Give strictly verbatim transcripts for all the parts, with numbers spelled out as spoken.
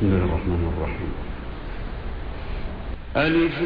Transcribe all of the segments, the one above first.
بسم الله الرحمن الرحيم. ألف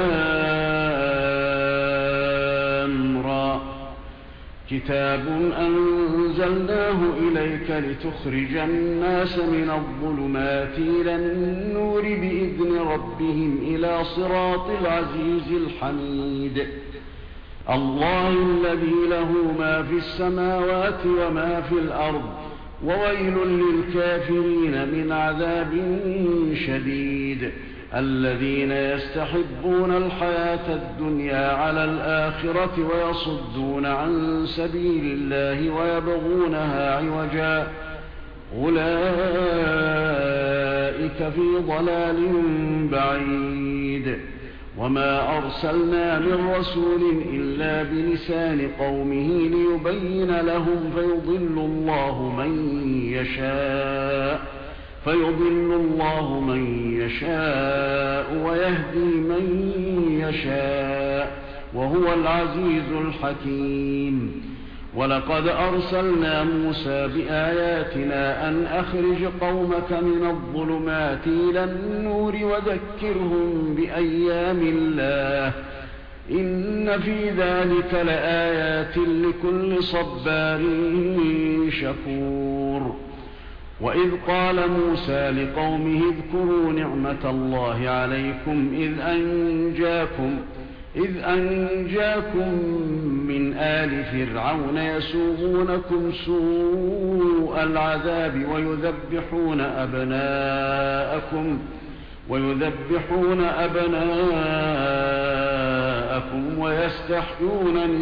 لام را كتاب أنزلناه إليك لتخرج الناس من الظلمات إلى النور بإذن ربهم إلى صراط العزيز الحميد الله الذي له ما في السماوات وما في الأرض وويل للكافرين من عذاب شديد الذين يستحبون الحياة الدنيا على الآخرة ويصدون عن سبيل الله ويبغونها عوجا أولئك في ضلال بعيد وما أرسلنا من رسول إلا بلسان قومه ليبين لهم فيضل الله من يشاء فيضل الله من يشاء ويهدي من يشاء وهو العزيز الحكيم ولقد أرسلنا موسى بآياتنا أن أخرج قومك من الظلمات إلى النور وذكرهم بأيام الله إن في ذلك لآيات لكل صبار شكور وإذ قال موسى لقومه اذكروا نعمة الله عليكم إذ أنجاكم إذ أنجاكم من آل فرعون يسومونكم سوء العذاب ويذبحون أبناءكم ويذبحون أبناءكم ويستحيون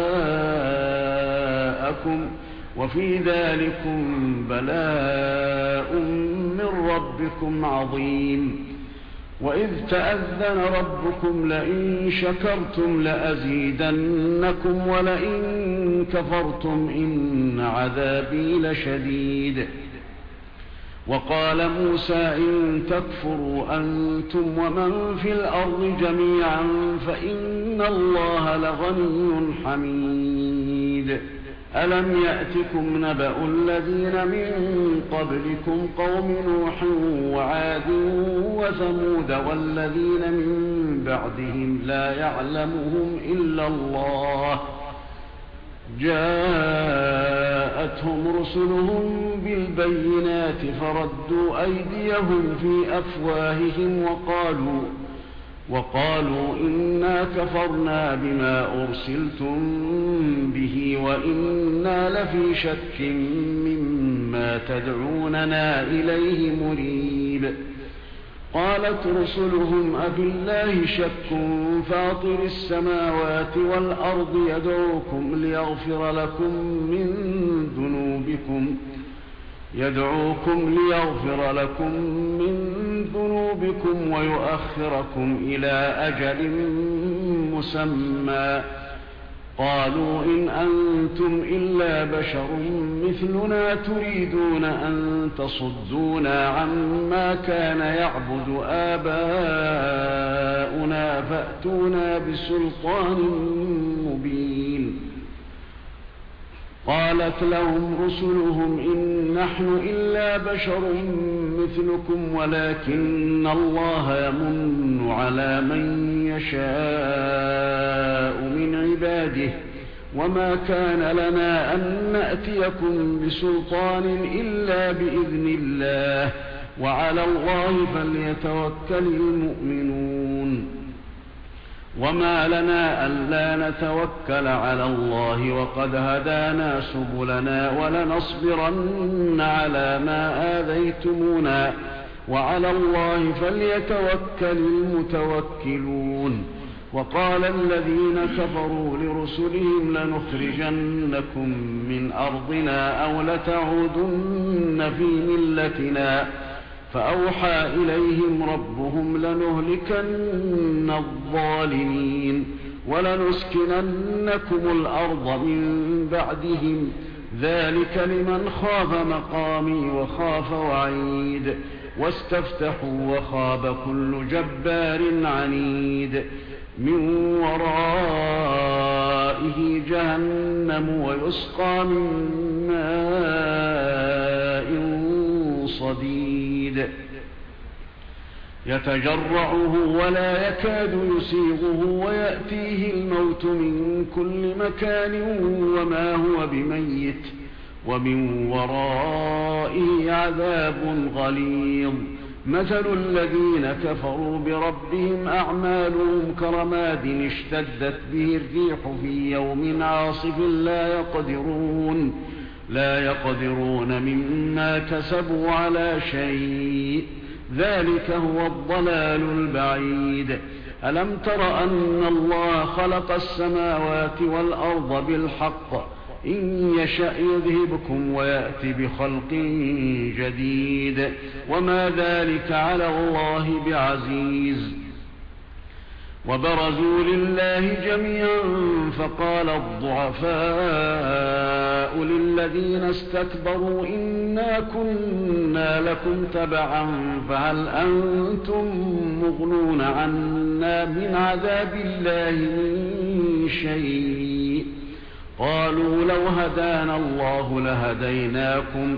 نساءكم وفي ذلكم بلاء من ربكم عظيم وإذ تأذن ربكم لئن شكرتم لأزيدنكم ولئن كفرتم إن عذابي لشديد وقال موسى إن تكفروا أنتم ومن في الأرض جميعا فإن الله لغني حميد ألم يأتكم نبأ الذين من قبلكم قوم نوح وعاد وثمود والذين من بعدهم لا يعلمهم إلا الله جاءتهم رسلهم بالبينات فردوا أيديهم في أفواههم وقالوا وقالوا إنا كفرنا بما أرسلتم به وإنا لفي شك مما تدعوننا إليه مريب قالت رسلهم أفي الله شك فاطر السماوات والأرض يدعوكم ليغفر لكم من ذنوبكم يدعوكم ليغفر لكم من ذنوبكم ويؤخركم إلى أجل مسمى قالوا إن أنتم إلا بشر مثلنا تريدون أن تصدونا عما كان يعبد آباؤنا فأتونا بسلطان مبين قالت لهم رسلهم إن نحن إلا بشر مثلكم ولكن الله يمن على من يشاء من عباده وما كان لنا أن نأتيكم بسلطان إلا بإذن الله وعلى الله فليتوكل المؤمنون وما لنا ألا نتوكل على الله وقد هدانا سبلنا ولنصبرن على ما آذيتمونا وعلى الله فليتوكل المتوكلون وقال الذين كفروا لرسلهم لنخرجنكم من أرضنا أو لتعودن في ملتنا فأوحى إليهم ربهم لنهلكن الظالمين ولنسكننكم الأرض من بعدهم ذلك لمن خاف مقامي وخاف وعيد واستفتحوا وخاب كل جبار عنيد من ورائه جهنم ويسقى من ماء صديد يتجرعه ولا يكاد يسيغه ويأتيه الموت من كل مكان وما هو بميت ومن ورائه عذاب غليظ. مثل الذين كفروا بربهم أعمالهم كرماد اشتدت به الريح في يوم عاصف لا يقدرون لا يقدرون مما كسبوا على شيء، ذلك هو الضلال البعيد. ألم تر أن الله خلق السماوات والأرض بالحق إن يشأ يذهبكم ويأتي بخلق جديد وما ذلك على الله بعزيز. وبرزوا لله جميعا فقال الضعفاء للذين استكبروا إنا كنا لكم تبعا فهل أنتم مغنون عنا من عذاب الله من شيء؟ قالوا لو هدانا الله لهديناكم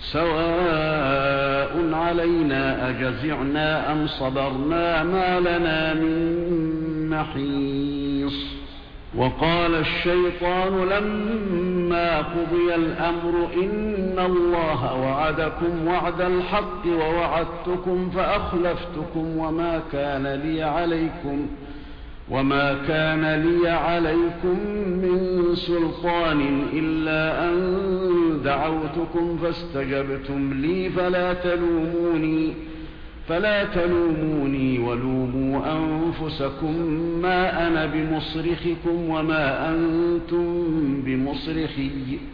سواء علينا أجزعنا أم صبرنا ما لنا من محيص. وقال الشيطان لما قضي الأمر إن الله وعدكم وعد الحق ووعدتكم فأخلفتكم وما كان لي عليكم وما كان لي عليكم من سلطان إلا أن دعوتكم فاستجبتم لي فلا تلوموني فلا تلوموني ولوموا أنفسكم ما أنا بمصرخكم وما أنتم بمصرخي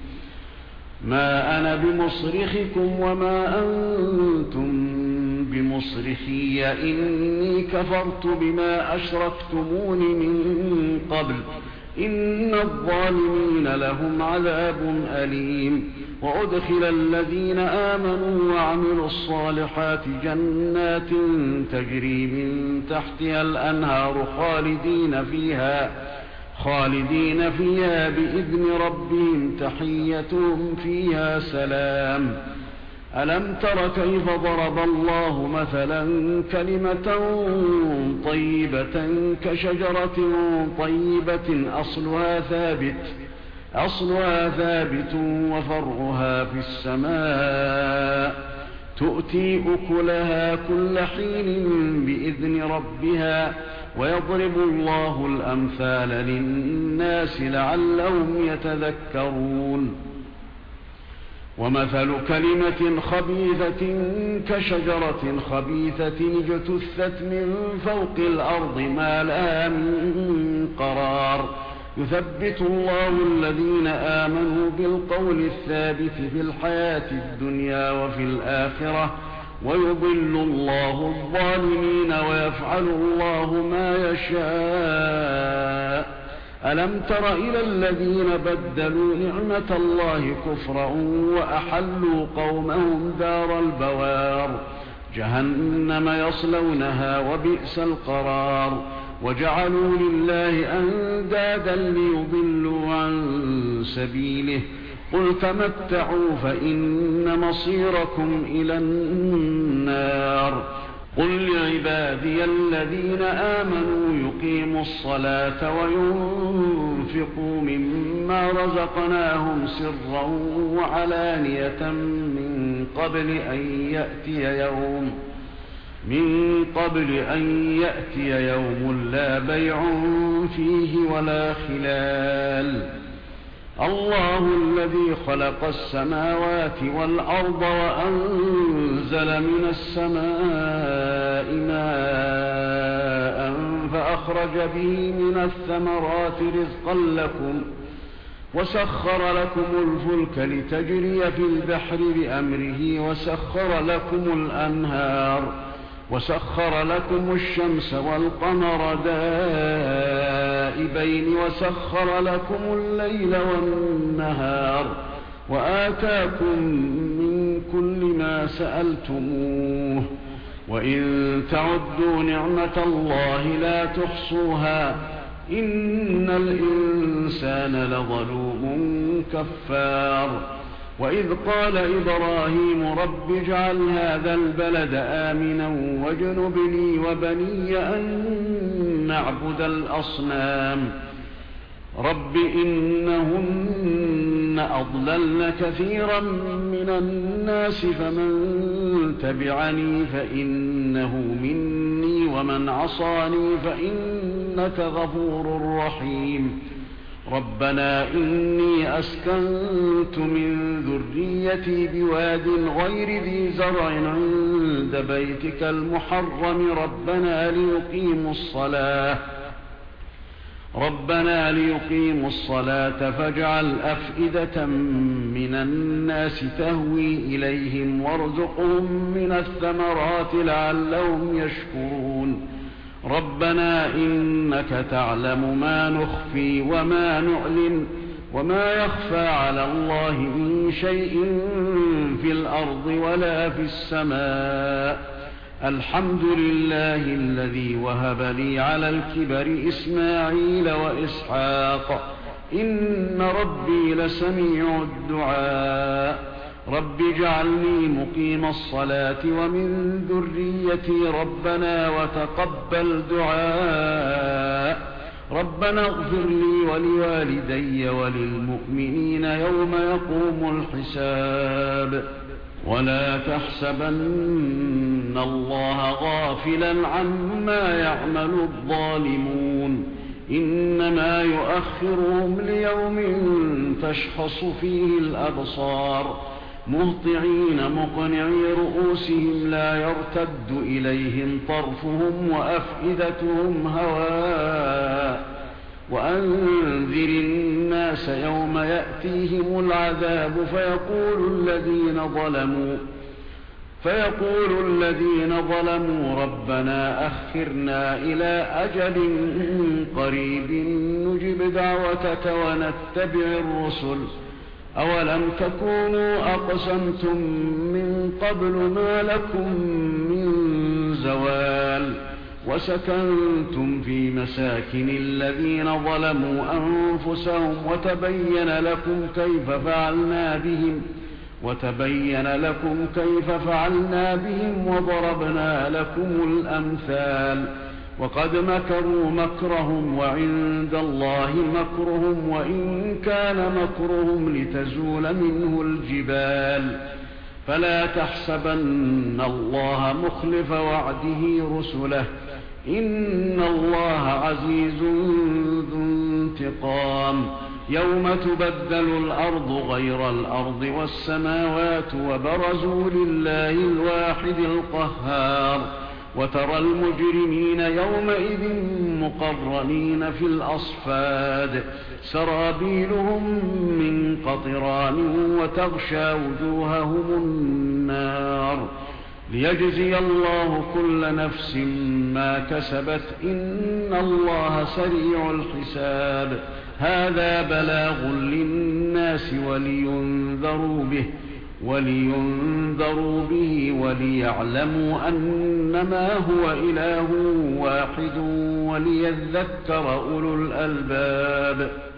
ما أنا بمصرخكم وما أنتم بمصرخي إني كفرت بما أشركتمون من قبل إن الظالمين لهم عذاب أليم. وأدخل الذين آمنوا وعملوا الصالحات جنات تجري من تحتها الأنهار خالدين فيها خالدين فيها بإذن ربهم تحيتهم فيها سلام. ألم تر كيف ضرب الله مثلا كلمة طيبة كشجرة طيبة أصلها ثابت أصلها ثابت وفرعها في السماء تؤتي أكلها كل حين بإذن ربها ويضرب الله الأمثال للناس لعلهم يتذكرون. ومثل كلمة خبيثة كشجرة خبيثة اجتثت من فوق الأرض ما لها من قرار يثبت الله الذين آمنوا بالقول الثابت في الحياة الدنيا وفي الآخرة ويضل الله الظالمين ويفعل الله ما يشاء. ألم تر إلى الذين بدلوا نعمة الله كفرا وأحلوا قومهم دار البوار جهنم يصلونها وبئس القرار وجعلوا لله أندادا ليضلوا عن سبيله قل تمتعوا فإن مصيركم إلى النار. قل لعبادي الذين آمنوا يقيموا الصلاة وينفقوا مما رزقناهم سرا وعلانية من قبل أن يأتي يوم من قبل أن يأتي يوم لا بيع فيه ولا خلال. الله الذي خلق السماوات والأرض وأنزل من السماء ماء فأخرج به من الثمرات رزقا لكم وسخر لكم الفلك لتجري في البحر بأمره وسخر لكم الأنهار وسخر لكم الشمس والقمر دائبين وسخر لكم الليل والنهار وآتاكم من كل ما سألتموه وإن تعدوا نعمة الله لا تحصوها إن الإنسان لظلوم كفار. وإذ قال إبراهيم رب اجعل هذا البلد آمنا واجنبني وبني أن نعبد الأصنام رب إنهن أضللن كثيرا من الناس فمن تبعني فإنه مني ومن عصاني فإنك غفور رحيم ربنا إني أسكنت من ذريتي بواد غير ذي زرع عند بيتك المحرم ربنا ليقيموا الصلاة ربنا ليقيموا الصلاة فاجعل أفئدة من الناس تهوي إليهم وارزقهم من الثمرات لعلهم يشكرون ربنا إنك تعلم ما نخفي وما نعلن وما يخفى على الله من شيء في الأرض ولا في السماء الحمد لله الذي وهب لي على الكبر إسماعيل وإسحاق إن ربي لسميع الدعاء رب اجعلني مقيم الصلاة ومن ذريتي ربنا وتقبل دعاء ربنا اغفر لي ولوالدي وللمؤمنين يوم يقوم الحساب ولا تحسبن الله غافلا عما يعمل الظالمون إنما يؤخرهم ليوم تشخص فيه الأبصار مهطعين مقنعي رؤوسهم لا يرتد إليهم طرفهم وأفئدتهم هواء وأنذر الناس يوم يأتيهم العذاب فيقول الذين ظلموا فيقول الذين ظلموا ربنا أخرنا إلى أجل قريب نجب دعوتك ونتبع الرسل أولم تكونوا أقسمتم من قبل ما لكم من زوال وسكنتم في مساكن الذين ظلموا أنفسهم وتبين لكم كيف فعلنا بهم وتبين لكم كيف فعلنا بهم وضربنا لكم الأمثال وقد مكروا مكرهم وعند الله مكرهم وإن كان مكرهم لتزول منه الجبال فلا تحسبن الله مخلف وعده رسله إن الله عزيز ذو انتقام يوم تبدل الأرض غير الأرض والسماوات وبرزوا لله الواحد القهار وترى المجرمين يومئذ مقرنين في الأصفاد سرابيلهم من قطران وتغشى وجوههم النار ليجزي الله كل نفس ما كسبت إن الله سريع الحساب هذا بلاغ للناس ولينذروا به ولينذروا به وليعلموا أنما هو إله واحد وليذكر أولو الألباب